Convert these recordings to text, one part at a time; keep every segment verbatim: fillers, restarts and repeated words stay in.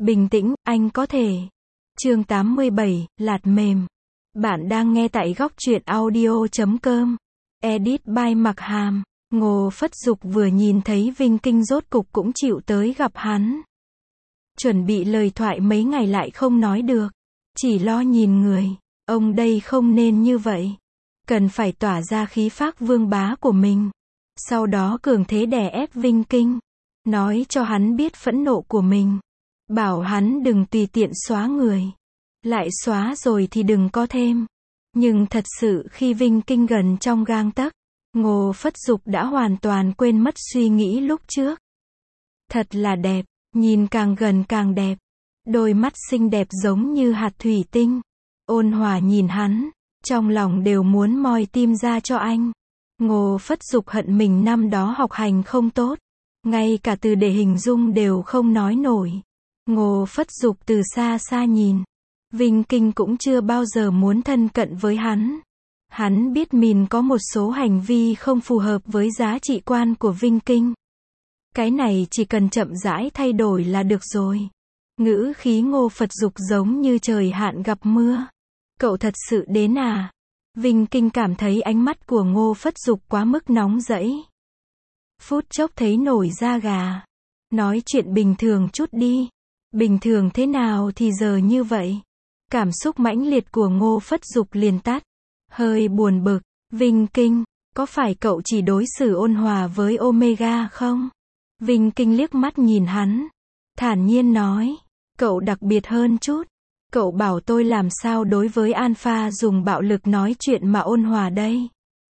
Bình tĩnh, anh có thể. Chương tám mươi bảy, lạt mềm. Bạn đang nghe tại góc truyện audio chấm com. Edit by Mặc Hàm. Ngô Phất Dục vừa nhìn thấy Vinh Kinh rốt cục cũng chịu tới gặp hắn. Chuẩn bị lời thoại mấy ngày lại không nói được. Chỉ lo nhìn người. Ông đây không nên như vậy. Cần phải tỏa ra khí phác vương bá của mình. Sau đó cường thế đè ép Vinh Kinh. Nói cho hắn biết phẫn nộ của mình. Bảo hắn đừng tùy tiện xóa người. Lại xóa rồi thì đừng có thêm. Nhưng thật sự khi Vinh Kinh gần trong gang tấc, Ngô Phất Dục đã hoàn toàn quên mất suy nghĩ lúc trước. Thật là đẹp, nhìn càng gần càng đẹp. Đôi mắt xinh đẹp giống như hạt thủy tinh. Ôn hòa nhìn hắn, trong lòng đều muốn moi tim ra cho anh. Ngô Phất Dục hận mình năm đó học hành không tốt. Ngay cả từ để hình dung đều không nói nổi. Ngô Phất Dục từ xa xa nhìn. Vinh Kinh cũng chưa bao giờ muốn thân cận với hắn. Hắn biết mình có một số hành vi không phù hợp với giá trị quan của Vinh Kinh. Cái này chỉ cần chậm rãi thay đổi là được rồi. Ngữ khí Ngô Phất Dục giống như trời hạn gặp mưa. Cậu thật sự đến à? Vinh Kinh cảm thấy ánh mắt của Ngô Phất Dục quá mức nóng rẫy. Phút chốc thấy nổi da gà. Nói chuyện bình thường chút đi. Bình thường thế nào thì giờ như vậy? Cảm xúc mãnh liệt của Ngô Phất Dục liền tắt. Hơi buồn bực. Vinh Kinh, có phải cậu chỉ đối xử ôn hòa với Omega không? Vinh Kinh liếc mắt nhìn hắn. Thản nhiên nói. Cậu đặc biệt hơn chút. Cậu bảo tôi làm sao đối với Alpha dùng bạo lực nói chuyện mà ôn hòa đây?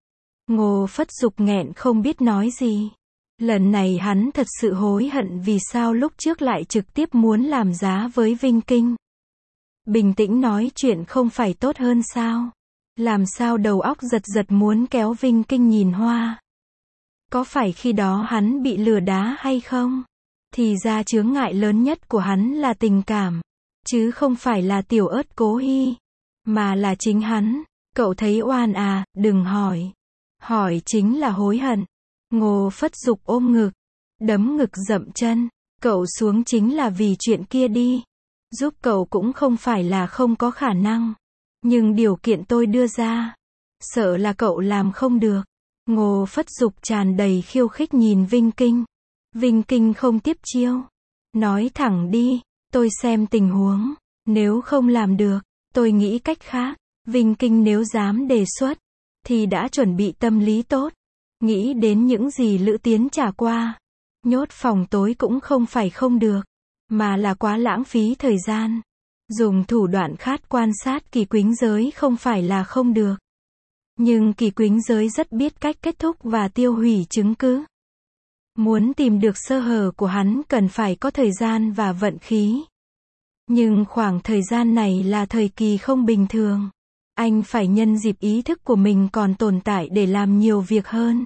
Ngô Phất Dục nghẹn không biết nói gì. Lần này hắn thật sự hối hận vì sao lúc trước lại trực tiếp muốn làm giá với Vinh Kinh. Bình tĩnh nói chuyện không phải tốt hơn sao? Làm sao đầu óc giật giật muốn kéo Vinh Kinh nhìn hoa? Có phải khi đó hắn bị lừa đá hay không? Thì ra chướng ngại lớn nhất của hắn là tình cảm. Chứ không phải là tiểu ớt Cố Hy. Mà là chính hắn. Cậu thấy oan à, đừng hỏi. Hỏi chính là hối hận. Ngô Phất Dục ôm ngực. Đấm ngực dậm chân. Cậu xuống chính là vì chuyện kia đi. Giúp cậu cũng không phải là không có khả năng. Nhưng điều kiện tôi đưa ra. Sợ là cậu làm không được. Ngô Phất Dục tràn đầy khiêu khích nhìn Vinh Kinh. Vinh Kinh không tiếp chiêu. Nói thẳng đi. Tôi xem tình huống. Nếu không làm được, tôi nghĩ cách khác. Vinh Kinh nếu dám đề xuất, thì đã chuẩn bị tâm lý tốt. Nghĩ đến những gì Lữ Tiến trả qua. Nhốt phòng tối cũng không phải không được. Mà là quá lãng phí thời gian. Dùng thủ đoạn khát quan sát Kỳ Quýnh Giới không phải là không được. Nhưng Kỳ Quýnh Giới rất biết cách kết thúc và tiêu hủy chứng cứ. Muốn tìm được sơ hở của hắn cần phải có thời gian và vận khí. Nhưng khoảng thời gian này là thời kỳ không bình thường. Anh phải nhân dịp ý thức của mình còn tồn tại để làm nhiều việc hơn.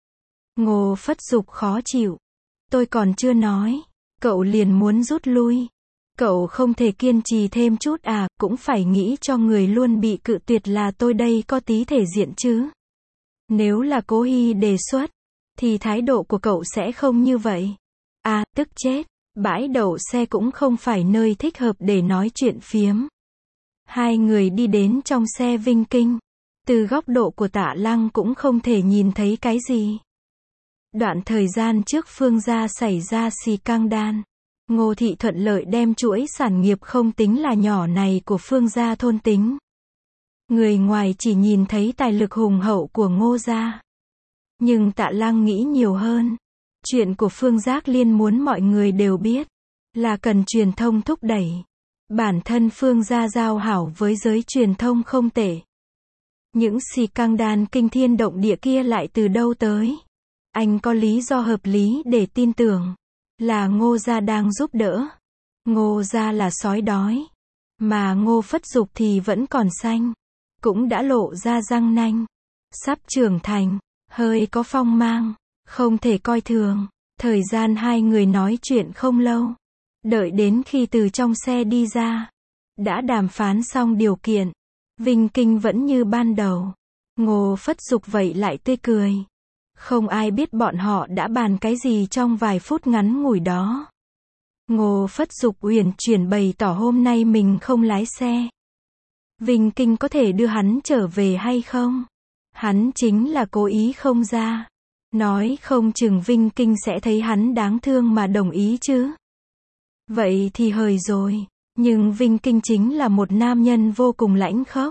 Ngô Phất Dục khó chịu. Tôi còn chưa nói. Cậu liền muốn rút lui. Cậu không thể kiên trì thêm chút à, cũng phải nghĩ cho người luôn bị cự tuyệt là tôi đây có tí thể diện chứ. Nếu là Cố Hy đề xuất, thì thái độ của cậu sẽ không như vậy. À, tức chết. Bãi đậu xe cũng không phải nơi thích hợp để nói chuyện phiếm. Hai người đi đến trong xe Vinh Kinh. Từ góc độ của Tạ Lăng cũng không thể nhìn thấy cái gì. Đoạn thời gian trước Phương gia xảy ra xì căng đan. Ngô Thị thuận lợi đem chuỗi sản nghiệp không tính là nhỏ này của Phương gia thôn tính. Người ngoài chỉ nhìn thấy tài lực hùng hậu của Ngô gia. Nhưng Tạ Lăng nghĩ nhiều hơn. Chuyện của Phương Giác Liên muốn mọi người đều biết. Là cần truyền thông thúc đẩy. Bản thân Phương gia giao hảo với giới truyền thông không tệ. Những xì căng đan kinh thiên động địa kia lại từ đâu tới? Anh có lý do hợp lý để tin tưởng. Là Ngô gia đang giúp đỡ. Ngô gia là sói đói. Mà Ngô Phất Dục thì vẫn còn xanh. Cũng đã lộ ra răng nanh. Sắp trưởng thành. Hơi có phong mang. Không thể coi thường. Thời gian hai người nói chuyện không lâu. Đợi đến khi từ trong xe đi ra. Đã đàm phán xong điều kiện. Vinh Kinh vẫn như ban đầu. Ngô Phất Dục vậy lại tươi cười. Không ai biết bọn họ đã bàn cái gì trong vài phút ngắn ngủi đó. Ngô Phất Dục uyển chuyển bày tỏ hôm nay mình không lái xe. Vinh Kinh có thể đưa hắn trở về hay không? Hắn chính là cố ý không ra. Nói không chừng Vinh Kinh sẽ thấy hắn đáng thương mà đồng ý chứ. Vậy thì hời rồi. Nhưng Vinh Kinh chính là một nam nhân vô cùng lãnh khốc.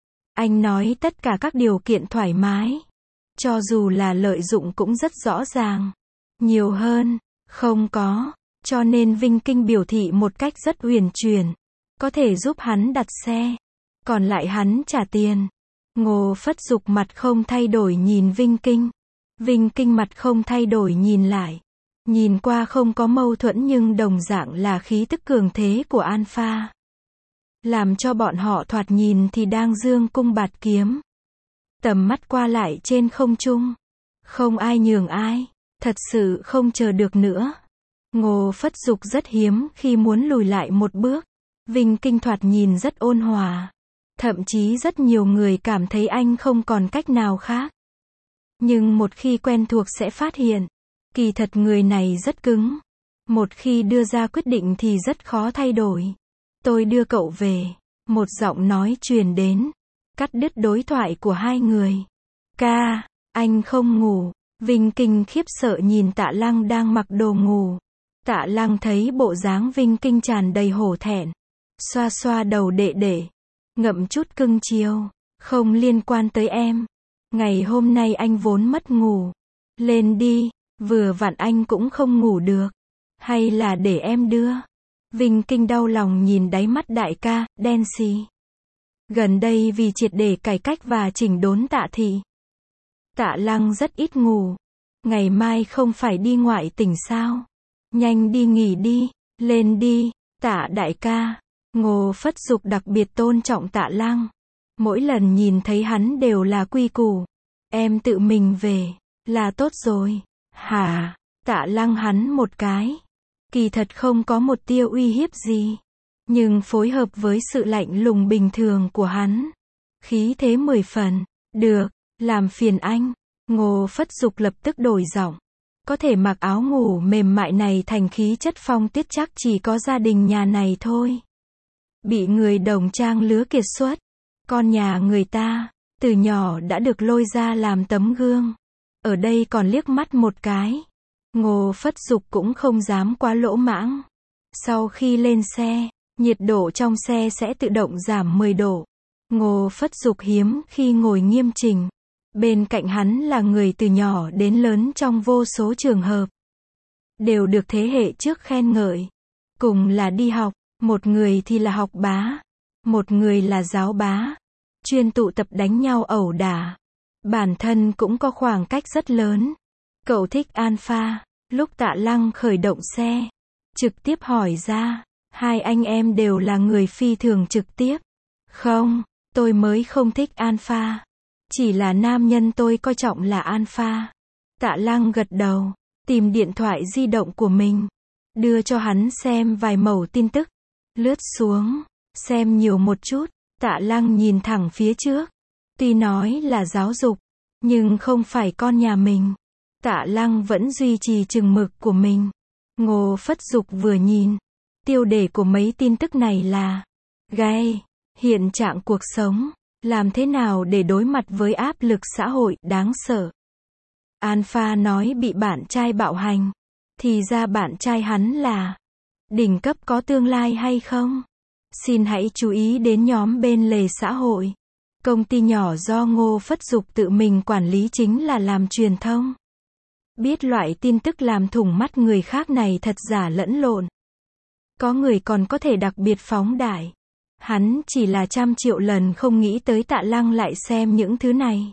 Anh nói tất cả các điều kiện thoải mái. Cho dù là lợi dụng cũng rất rõ ràng. Nhiều hơn, không có. Cho nên Vinh Kinh biểu thị một cách rất uyển chuyển. Có thể giúp hắn đặt xe. Còn lại hắn trả tiền. Ngô Phất Dục mặt không thay đổi nhìn Vinh Kinh. Vinh Kinh mặt không thay đổi nhìn lại. Nhìn qua không có mâu thuẫn nhưng đồng dạng là khí tức cường thế của Alpha. Làm cho bọn họ thoạt nhìn thì đang dương cung bạt kiếm. Tầm mắt qua lại trên không trung. Không ai nhường ai. Thật sự không chờ được nữa. Ngô Phất Dục rất hiếm khi muốn lùi lại một bước. Vinh Kinh thoạt nhìn rất ôn hòa. Thậm chí rất nhiều người cảm thấy anh không còn cách nào khác. Nhưng một khi quen thuộc sẽ phát hiện. Kỳ thật người này rất cứng. Một khi đưa ra quyết định thì rất khó thay đổi. Tôi đưa cậu về. Một giọng nói truyền đến. Cắt đứt đối thoại của hai người. Ca, anh không ngủ. Vinh Kinh khiếp sợ nhìn Tạ Lăng đang mặc đồ ngủ. Tạ Lăng thấy bộ dáng Vinh Kinh tràn đầy hổ thẹn. Xoa xoa đầu đệ đệ. Ngậm chút cưng chiều. Không liên quan tới em. Ngày hôm nay anh vốn mất ngủ. Lên đi. Vừa vặn anh cũng không ngủ được. Hay là để em đưa. Vinh Kinh đau lòng nhìn đáy mắt đại ca, đen xì. Gần đây vì triệt để cải cách và chỉnh đốn Tạ thị. Tạ Lăng rất ít ngủ. Ngày mai không phải đi ngoại tỉnh sao? Nhanh đi nghỉ đi. Lên đi. Tạ đại ca. Ngô Phất Dục đặc biệt tôn trọng Tạ Lăng. Mỗi lần nhìn thấy hắn đều là quy củ. Em tự mình về. Là tốt rồi. Hả? Tạ Lăng hắn một cái. Kỳ thật không có một tia uy hiếp gì. Nhưng phối hợp với sự lạnh lùng bình thường của hắn. Khí thế mười phần. Được. Làm phiền anh. Ngô Phất Dục lập tức đổi giọng. Có thể mặc áo ngủ mềm mại này thành khí chất phong tuyết chắc chỉ có gia đình nhà này thôi. Bị người đồng trang lứa kiệt xuất. Con nhà người ta. Từ nhỏ đã được lôi ra làm tấm gương. Ở đây còn liếc mắt một cái. Ngô Phất Dục cũng không dám quá lỗ mãng. Sau khi lên xe, nhiệt độ trong xe sẽ tự động giảm mười độ. Ngô Phất Dục hiếm khi ngồi nghiêm chỉnh. Bên cạnh hắn là người từ nhỏ đến lớn trong vô số trường hợp. Đều được thế hệ trước khen ngợi. Cùng là đi học, một người thì là học bá. Một người là giáo bá. Chuyên tụ tập đánh nhau ẩu đả. Bản thân cũng có khoảng cách rất lớn. Cậu thích Alpha. Lúc Tạ Lăng khởi động xe. Trực tiếp hỏi ra. Hai anh em đều là người phi thường trực tiếp. Không, tôi mới không thích Alpha. Chỉ là nam nhân tôi coi trọng là Alpha. Tạ Lăng gật đầu. Tìm điện thoại di động của mình. Đưa cho hắn xem vài mẩu tin tức. Lướt xuống. Xem nhiều một chút. Tạ Lăng nhìn thẳng phía trước. Tuy nói là giáo dục. Nhưng không phải con nhà mình. Tạ Lăng vẫn duy trì chừng mực của mình. Ngô Phất Dục vừa nhìn. Tiêu đề của mấy tin tức này là gay. Hiện trạng cuộc sống. Làm thế nào để đối mặt với áp lực xã hội đáng sợ. Alpha nói bị bạn trai bạo hành. Thì ra bạn trai hắn là đỉnh cấp có tương lai hay không? Xin hãy chú ý đến nhóm bên lề xã hội. Công ty nhỏ do Ngô Phất Dục tự mình quản lý chính là làm truyền thông. Biết loại tin tức làm thủng mắt người khác này thật giả lẫn lộn. Có người còn có thể đặc biệt phóng đại. Hắn chỉ là trăm triệu lần không nghĩ tới Tạ Lăng lại xem những thứ này.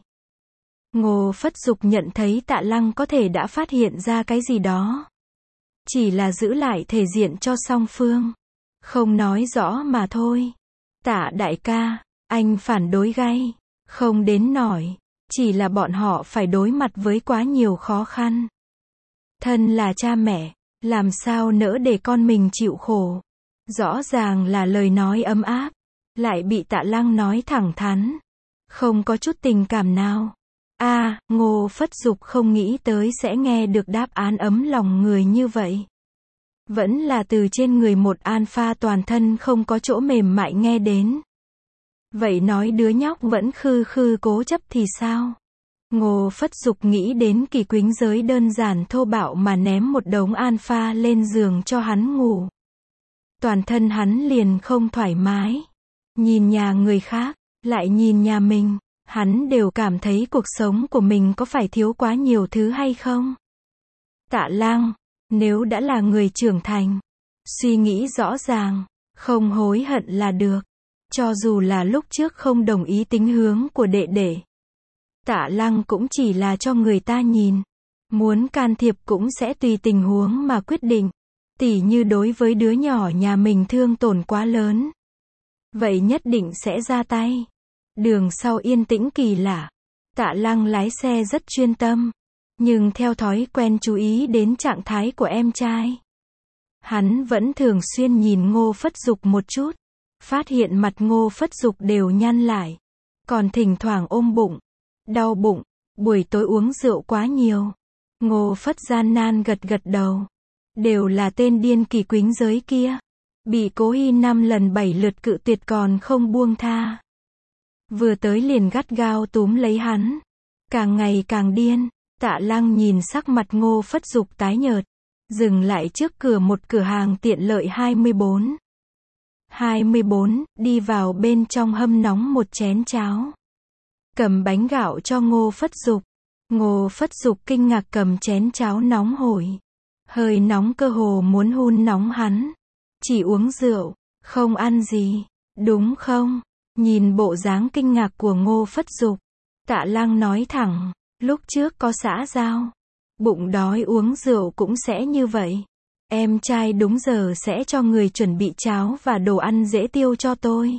Ngô Phất Dục nhận thấy Tạ Lăng có thể đã phát hiện ra cái gì đó. Chỉ là giữ lại thể diện cho song phương. Không nói rõ mà thôi. Tạ đại ca, anh phản đối gay. Không đến nổi. Chỉ là bọn họ phải đối mặt với quá nhiều khó khăn. Thân là cha mẹ, làm sao nỡ để con mình chịu khổ. Rõ ràng là lời nói ấm áp. Lại bị Tạ Lăng nói thẳng thắn. Không có chút tình cảm nào. a à, Ngô Phất Dục không nghĩ tới sẽ nghe được đáp án ấm lòng người như vậy. Vẫn là từ trên người một alpha toàn thân không có chỗ mềm mại nghe đến. Vậy nói đứa nhóc vẫn khư khư cố chấp thì sao? Ngô Phất Dục nghĩ đến Kỳ Quýnh Giới đơn giản thô bạo mà ném một đống alpha lên giường cho hắn ngủ. Toàn thân hắn liền không thoải mái. Nhìn nhà người khác, lại nhìn nhà mình, hắn đều cảm thấy cuộc sống của mình có phải thiếu quá nhiều thứ hay không? Tạ Lăng, nếu đã là người trưởng thành, suy nghĩ rõ ràng, không hối hận là được. Cho dù là lúc trước không đồng ý tính hướng của đệ đệ. Tạ Lăng cũng chỉ là cho người ta nhìn. Muốn can thiệp cũng sẽ tùy tình huống mà quyết định. Tỉ như đối với đứa nhỏ nhà mình thương tổn quá lớn. Vậy nhất định sẽ ra tay. Đường sau yên tĩnh kỳ lạ. Tạ Lăng lái xe rất chuyên tâm. Nhưng theo thói quen chú ý đến trạng thái của em trai. Hắn vẫn thường xuyên nhìn Ngô Phất Dục một chút. Phát hiện mặt Ngô Phất Dục đều nhăn lại. Còn thỉnh thoảng ôm bụng. Đau bụng. Buổi tối uống rượu quá nhiều. Ngô Phất gian nan gật gật đầu. Đều là tên điên Kỳ Quýnh Giới kia. Bị Cố Hi năm lần bảy lượt cự tuyệt còn không buông tha. Vừa tới liền gắt gao túm lấy hắn. Càng ngày càng điên. Tạ Lăng nhìn sắc mặt Ngô Phất Dục tái nhợt. Dừng lại trước cửa một cửa hàng tiện lợi hai mươi bốn. hai mươi bốn, đi vào bên trong hâm nóng một chén cháo. Cầm bánh gạo cho Ngô Phất Dục. Ngô Phất Dục kinh ngạc cầm chén cháo nóng hổi. Hơi nóng cơ hồ muốn hun nóng hắn. Chỉ uống rượu, không ăn gì, đúng không? Nhìn bộ dáng kinh ngạc của Ngô Phất Dục. Tạ Lăng nói thẳng, lúc trước có xã giao. Bụng đói uống rượu cũng sẽ như vậy. Em trai đúng giờ sẽ cho người chuẩn bị cháo và đồ ăn dễ tiêu cho tôi.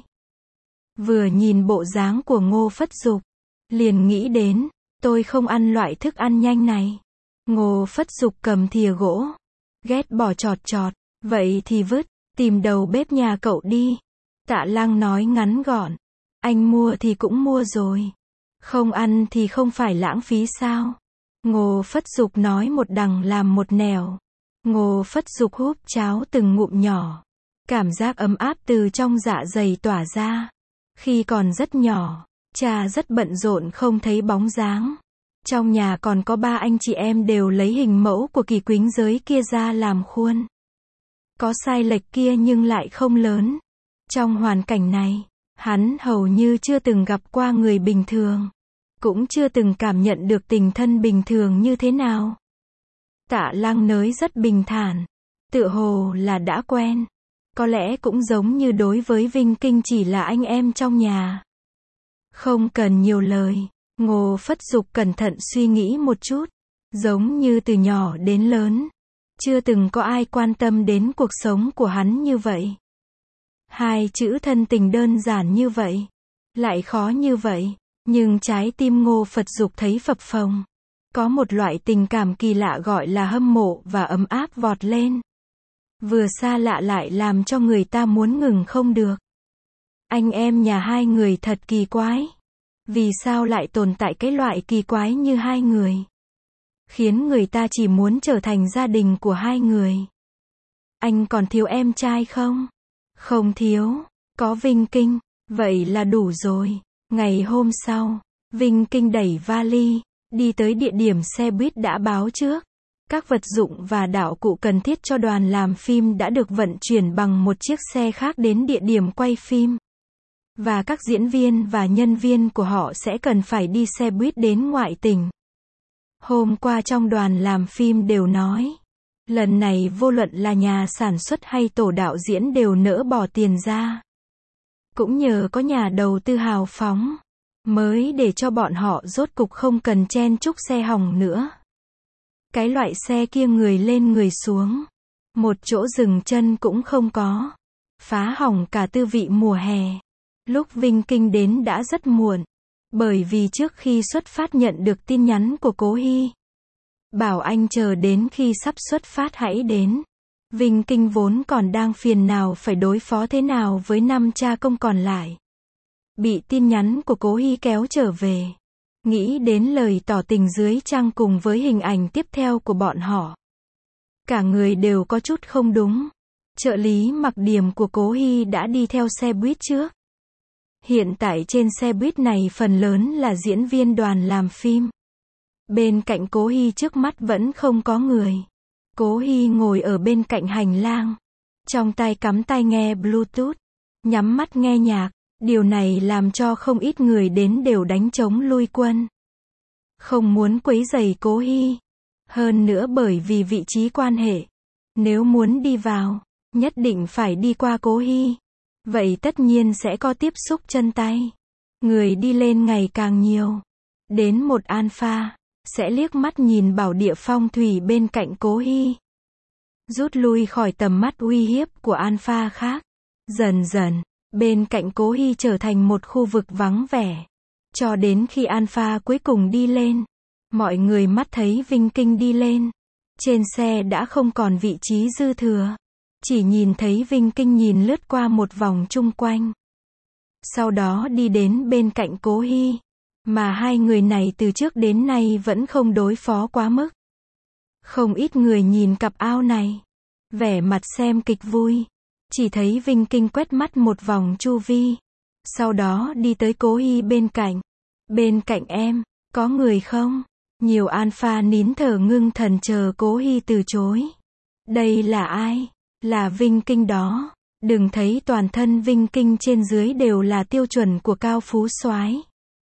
Vừa nhìn bộ dáng của Ngô Phất Dục, liền nghĩ đến, tôi không ăn loại thức ăn nhanh này. Ngô Phất Dục cầm thìa gỗ, ghét bỏ chọt chọt, vậy thì vứt, tìm đầu bếp nhà cậu đi. Tạ Lăng nói ngắn gọn, anh mua thì cũng mua rồi. Không ăn thì không phải lãng phí sao? Ngô Phất Dục nói một đằng làm một nẻo. Ngô Phất Dục húp cháo từng ngụm nhỏ. Cảm giác ấm áp từ trong dạ dày tỏa ra. Khi còn rất nhỏ, cha rất bận rộn không thấy bóng dáng. Trong nhà còn có ba anh chị em đều lấy hình mẫu của Kỳ Quýnh Giới kia ra làm khuôn. Có sai lệch kia nhưng lại không lớn. Trong hoàn cảnh này, hắn hầu như chưa từng gặp qua người bình thường. Cũng chưa từng cảm nhận được tình thân bình thường như thế nào. Tạ Lăng nới rất bình thản. Tựa hồ là đã quen. Có lẽ cũng giống như đối với Vinh Kinh chỉ là anh em trong nhà. Không cần nhiều lời. Ngô Phất Dục cẩn thận suy nghĩ một chút. Giống như từ nhỏ đến lớn. Chưa từng có ai quan tâm đến cuộc sống của hắn như vậy. Hai chữ thân tình đơn giản như vậy. Lại khó như vậy. Nhưng trái tim Ngô Phất Dục thấy phập phồng. Có một loại tình cảm kỳ lạ gọi là hâm mộ và ấm áp vọt lên. Vừa xa lạ lại làm cho người ta muốn ngừng không được. Anh em nhà hai người thật kỳ quái. Vì sao lại tồn tại cái loại kỳ quái như hai người? Khiến người ta chỉ muốn trở thành gia đình của hai người. Anh còn thiếu em trai không? Không thiếu. Có Vinh Kinh. Vậy là đủ rồi. Ngày hôm sau, Vinh Kinh đẩy vali, đi tới địa điểm xe buýt đã báo trước. Các vật dụng và đạo cụ cần thiết cho đoàn làm phim đã được vận chuyển bằng một chiếc xe khác đến địa điểm quay phim. Và các diễn viên và nhân viên của họ sẽ cần phải đi xe buýt đến ngoại tỉnh. Hôm qua trong đoàn làm phim đều nói, lần này vô luận là nhà sản xuất hay tổ đạo diễn đều nỡ bỏ tiền ra. Cũng nhờ có nhà đầu tư hào phóng, mới để cho bọn họ rốt cục không cần chen chúc xe hỏng nữa. Cái loại xe kia người lên người xuống, một chỗ dừng chân cũng không có, phá hỏng cả tư vị mùa hè. Lúc Vinh Kinh đến đã rất muộn, bởi vì trước khi xuất phát nhận được tin nhắn của Cố Hi, bảo anh chờ đến khi sắp xuất phát hãy đến. Vinh Kinh vốn còn đang phiền nào phải đối phó thế nào với năm cha công còn lại. Bị tin nhắn của Cố Hi kéo trở về. Nghĩ đến lời tỏ tình dưới trang cùng với hình ảnh tiếp theo của bọn họ. Cả người đều có chút không đúng. Trợ lý mặc điểm của Cố Hy đã đi theo xe buýt trước. Hiện tại trên xe buýt này phần lớn là diễn viên đoàn làm phim. Bên cạnh Cố Hy trước mắt vẫn không có người. Cố Hy ngồi ở bên cạnh hành lang. Trong tay cắm tai nghe Bluetooth. Nhắm mắt nghe nhạc. Điều này làm cho không ít người đến đều đánh trống lui quân. Không muốn quấy rầy Cố Hy. Hơn nữa bởi vì vị trí quan hệ. Nếu muốn đi vào, nhất định phải đi qua Cố Hy. Vậy tất nhiên sẽ có tiếp xúc chân tay. Người đi lên ngày càng nhiều. Đến một Alpha, sẽ liếc mắt nhìn bảo địa phong thủy bên cạnh Cố Hy. Rút lui khỏi tầm mắt uy hiếp của Alpha khác. Dần dần, bên cạnh Cố Hy trở thành một khu vực vắng vẻ. Cho đến khi Alpha cuối cùng đi lên. Mọi người mắt thấy Vinh Kinh đi lên. Trên xe đã không còn vị trí dư thừa. Chỉ nhìn thấy Vinh Kinh nhìn lướt qua một vòng chung quanh. Sau đó đi đến bên cạnh Cố Hy. Mà hai người này từ trước đến nay vẫn không đối phó quá mức. Không ít người nhìn cặp ao này. Vẻ mặt xem kịch vui. Chỉ thấy Vinh Kinh quét mắt một vòng chu vi. Sau đó đi tới Cố Hy bên cạnh. Bên cạnh em, có người không? Nhiều Alpha nín thở ngưng thần chờ Cố Hy từ chối. Đây là ai? Là Vinh Kinh đó. Đừng thấy toàn thân Vinh Kinh trên dưới đều là tiêu chuẩn của cao phú soái.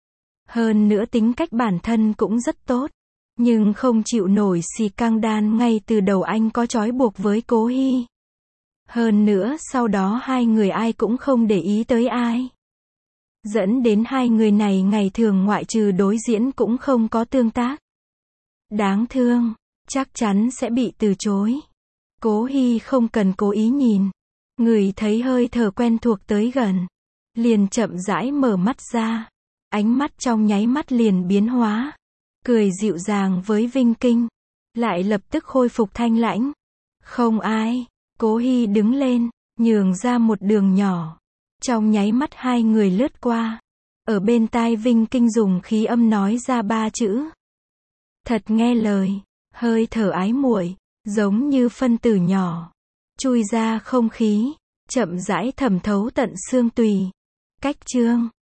Hơn nữa tính cách bản thân cũng rất tốt. Nhưng không chịu nổi xì căng đan ngay từ đầu anh có trói buộc với Cố Hy. Hơn nữa sau đó hai người ai cũng không để ý tới ai. Dẫn đến hai người này ngày thường ngoại trừ đối diễn cũng không có tương tác. Đáng thương, chắc chắn sẽ bị từ chối. Cố Hy không cần cố ý nhìn. Người thấy hơi thở quen thuộc tới gần. Liền chậm rãi mở mắt ra. Ánh mắt trong nháy mắt liền biến hóa. Cười dịu dàng với Vinh Kinh. Lại lập tức khôi phục thanh lãnh. Không ai. Cố Hy đứng lên, nhường ra một đường nhỏ. Trong nháy mắt hai người lướt qua. Ở bên tai Vinh Kinh dùng khí âm nói ra ba chữ. Thật nghe lời. Hơi thở ái muội, giống như phân tử nhỏ. Chui ra không khí. Chậm rãi thẩm thấu tận xương tùy. Cách chương.